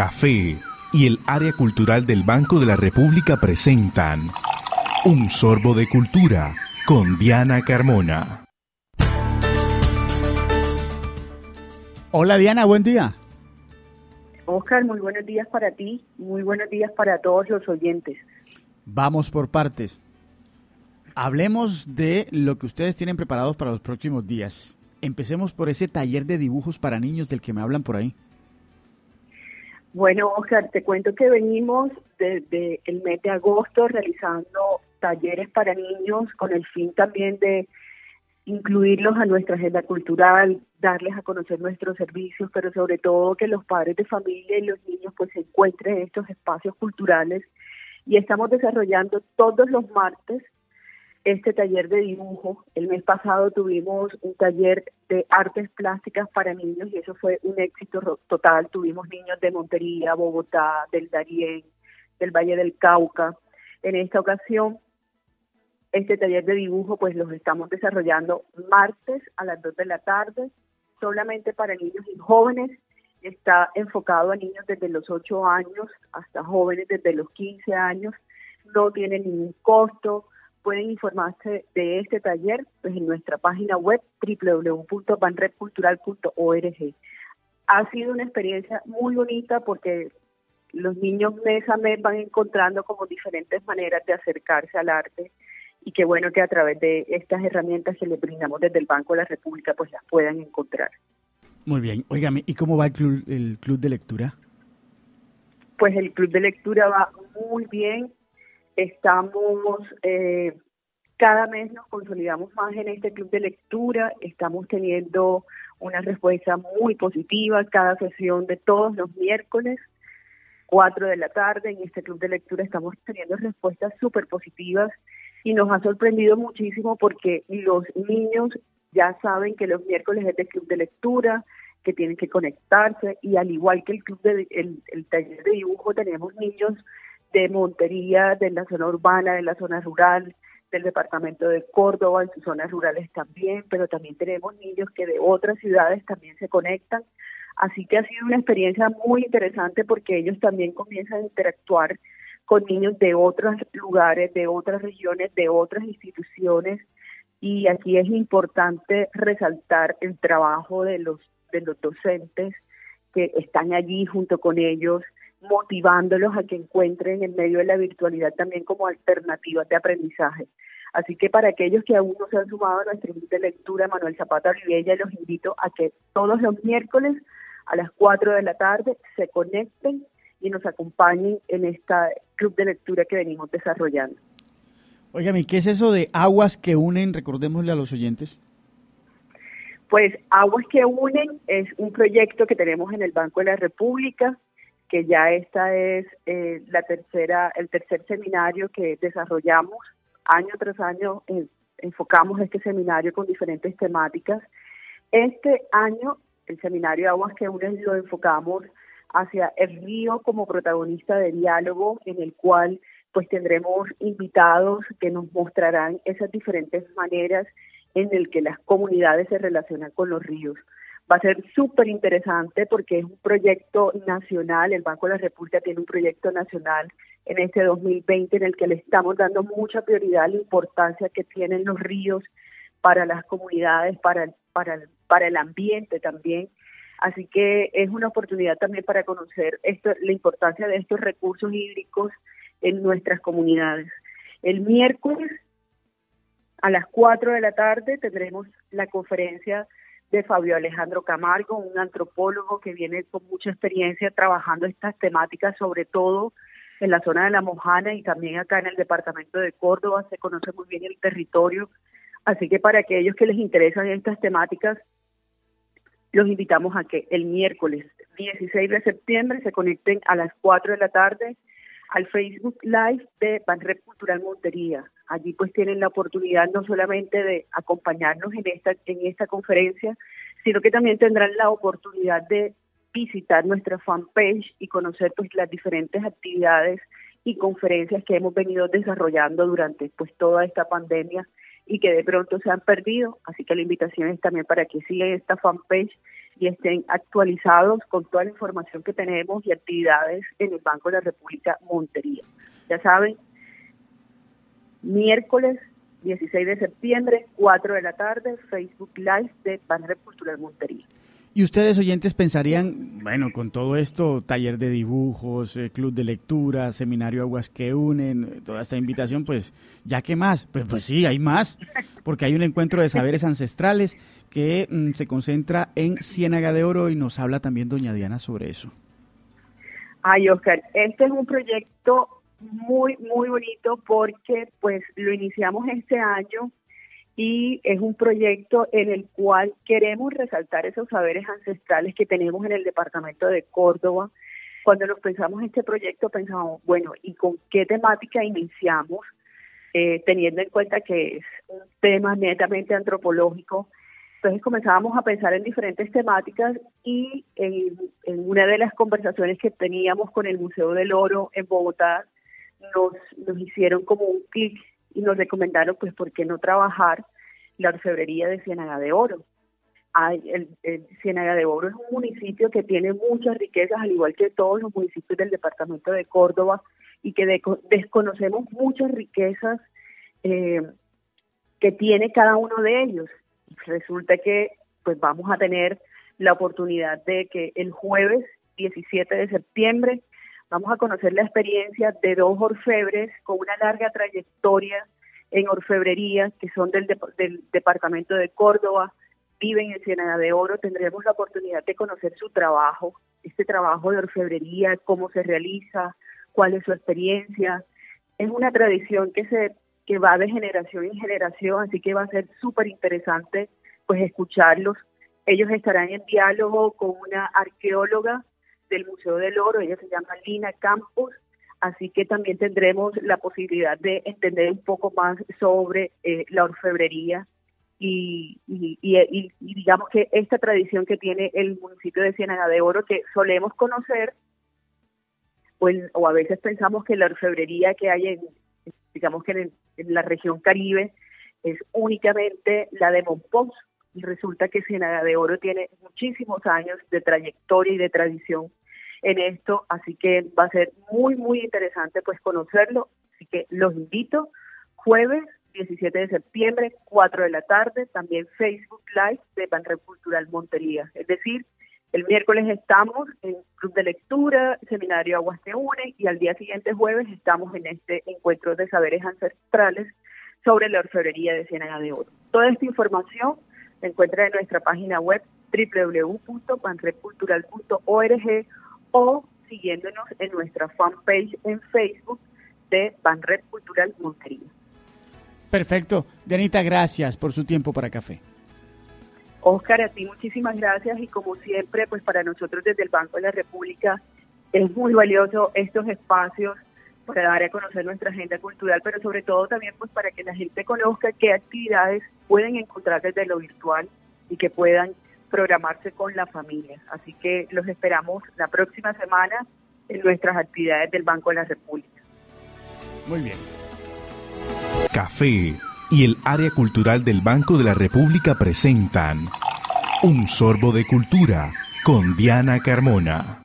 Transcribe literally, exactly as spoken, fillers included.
Café y el área cultural del Banco de la República presentan Un Sorbo de Cultura con Diana Carmona. Hola Diana, buen día. Oscar, muy buenos días para ti, muy buenos días para todos los oyentes. Vamos por partes. Hablemos de lo que ustedes tienen preparados para los próximos días. Empecemos por ese taller de dibujos para niños del que me hablan por ahí. Bueno, Oscar, te cuento que venimos desde el mes de agosto realizando talleres para niños con el fin también de incluirlos a nuestra agenda cultural, darles a conocer nuestros servicios, pero sobre todo que los padres de familia y los niños pues se encuentren en estos espacios culturales. Y estamos desarrollando todos los martes este taller de dibujo. El mes pasado tuvimos un taller de artes plásticas para niños y eso fue un éxito total. Tuvimos niños de Montería, Bogotá, del Darién, del Valle del Cauca. En esta ocasión, este taller de dibujo pues los estamos desarrollando martes a las dos de la tarde, solamente para niños y jóvenes. Está enfocado a niños desde los ocho años hasta jóvenes desde los quince años. No tiene ningún costo. Pueden informarse de este taller pues, en nuestra página web doble u doble u doble u punto banrep cultural punto org. Ha sido una experiencia muy bonita porque los niños mes a mes van encontrando como diferentes maneras de acercarse al arte y qué bueno que a través de estas herramientas que les brindamos desde el Banco de la República pues las puedan encontrar. Muy bien. Óigame, ¿y cómo va el club, el club de lectura? Pues el club de lectura va muy bien. Estamos, eh, cada mes nos consolidamos más en este club de lectura, estamos teniendo una respuesta muy positiva, cada sesión de todos los miércoles, cuatro de la tarde, en este club de lectura estamos teniendo respuestas súper positivas y nos ha sorprendido muchísimo porque los niños ya saben que los miércoles es de club de lectura, que tienen que conectarse y al igual que el club de el, el taller de dibujo tenemos niños de Montería, de la zona urbana, de la zona rural, del departamento de Córdoba, en sus zonas rurales también, pero también tenemos niños que de otras ciudades también se conectan. Así que ha sido una experiencia muy interesante porque ellos también comienzan a interactuar con niños de otros lugares, de otras regiones, de otras instituciones. Y aquí es importante resaltar el trabajo de los, de los docentes que están allí junto con ellos, motivándolos a que encuentren en medio de la virtualidad también como alternativas de aprendizaje. Así que para aquellos que aún no se han sumado a nuestro club de lectura Manuel Zapata Olivella, los invito a que todos los miércoles a las cuatro de la tarde se conecten y nos acompañen en este club de lectura que venimos desarrollando. Óigame, ¿qué es eso de aguas que unen? Recordémosle a los oyentes. Pues Aguas que Unen es un proyecto que tenemos en el Banco de la República, que ya esta es eh, la tercera, el tercer seminario que desarrollamos año tras año. Eh, enfocamos este seminario con diferentes temáticas. Este año, el seminario Aguas que Unen lo enfocamos hacia el río como protagonista de diálogo, en el cual pues tendremos invitados que nos mostrarán esas diferentes maneras en el que las comunidades se relacionan con los ríos. Va a ser súper interesante porque es un proyecto nacional, el Banco de la República tiene un proyecto nacional en este dos mil veinte en el que le estamos dando mucha prioridad a la importancia que tienen los ríos para las comunidades, para, para, para el ambiente también. Así que es una oportunidad también para conocer esto, la importancia de estos recursos hídricos en nuestras comunidades. El miércoles a las cuatro de la tarde tendremos la conferencia de Fabio Alejandro Camargo, un antropólogo que viene con mucha experiencia trabajando estas temáticas, sobre todo en la zona de La Mojana y también acá en el departamento de Córdoba, se conoce muy bien el territorio, así que para aquellos que les interesan estas temáticas, los invitamos a que el miércoles dieciséis de septiembre se conecten a las cuatro de la tarde al Facebook Live de Banrep Cultural Montería. Allí pues tienen la oportunidad no solamente de acompañarnos en esta en esta conferencia, sino que también tendrán la oportunidad de visitar nuestra fanpage y conocer pues las diferentes actividades y conferencias que hemos venido desarrollando durante pues toda esta pandemia y que de pronto se han perdido. Así que la invitación es también para que sigan esta fanpage y estén actualizados con toda la información que tenemos y actividades en el Banco de la República Montería. Ya saben, miércoles dieciséis de septiembre, cuatro de la tarde, Facebook Live de Banrep Cultural Montería. Y ustedes, oyentes, pensarían, bueno, con todo esto, taller de dibujos, eh, club de lectura, seminario Aguas que Unen, toda esta invitación, pues, ¿ya qué más? Pues, pues sí, hay más, porque hay un encuentro de saberes ancestrales que mm, se concentra en Ciénaga de Oro y nos habla también doña Diana sobre eso. Ay, Oscar, este es un proyecto muy, muy bonito porque, pues, lo iniciamos este año y es un proyecto en el cual queremos resaltar esos saberes ancestrales que tenemos en el departamento de Córdoba. Cuando nos pensamos en este proyecto pensamos, bueno, ¿y con qué temática iniciamos? Eh, teniendo en cuenta que es un tema netamente antropológico. Entonces comenzábamos a pensar en diferentes temáticas y en, en una de las conversaciones que teníamos con el Museo del Oro en Bogotá, nos, nos hicieron como un clic y nos recomendaron, pues, ¿por qué no trabajar la orfebrería de Ciénaga de Oro? Hay, el, el Ciénaga de Oro es un municipio que tiene muchas riquezas, al igual que todos los municipios del departamento de Córdoba, y que de, desconocemos muchas riquezas eh, que tiene cada uno de ellos. Resulta que, pues, vamos a tener la oportunidad de que el jueves diecisiete de septiembre vamos a conocer la experiencia de dos orfebres con una larga trayectoria en orfebrería, que son del, de, del departamento de Córdoba, viven en Ciénaga de Oro. Tendremos la oportunidad de conocer su trabajo, este trabajo de orfebrería, cómo se realiza, cuál es su experiencia. Es una tradición que se que va de generación en generación, así que va a ser súper interesante, pues, escucharlos. Ellos estarán en diálogo con una arqueóloga del Museo del Oro, ella se llama Lina Campos, así que también tendremos la posibilidad de entender un poco más sobre eh, la orfebrería y, y, y, y, y digamos que esta tradición que tiene el municipio de Ciénaga de Oro, que solemos conocer, o, en, o a veces pensamos que la orfebrería que hay en, digamos que en, en la región Caribe es únicamente la de Monpós, y resulta que Ciénaga de Oro tiene muchísimos años de trayectoria y de tradición en esto, así que va a ser muy, muy interesante, pues, conocerlo. Así que los invito, jueves diecisiete de septiembre, cuatro de la tarde, también Facebook Live de Banrep Cultural Montería. Es decir, el miércoles estamos en club de lectura, seminario Aguas que Unen, y al día siguiente, jueves, estamos en este encuentro de saberes ancestrales sobre la orfebrería de Ciénaga de Oro. Toda esta información se encuentra en nuestra página web doble u doble u doble u punto banrep cultural punto org o siguiéndonos en nuestra fanpage en Facebook de Banrep Cultural Montería. Perfecto. Dianita, gracias por su tiempo para Café. Oscar, a ti muchísimas gracias, y como siempre, pues, para nosotros desde el Banco de la República es muy valioso estos espacios para dar a conocer nuestra agenda cultural, pero sobre todo también, pues, para que la gente conozca qué actividades pueden encontrar desde lo virtual y que puedan programarse con la familia. Así que los esperamos la próxima semana en nuestras actividades del Banco de la República. Muy bien. Café y el área cultural del Banco de la República presentan Un sorbo de cultura con Diana Carmona.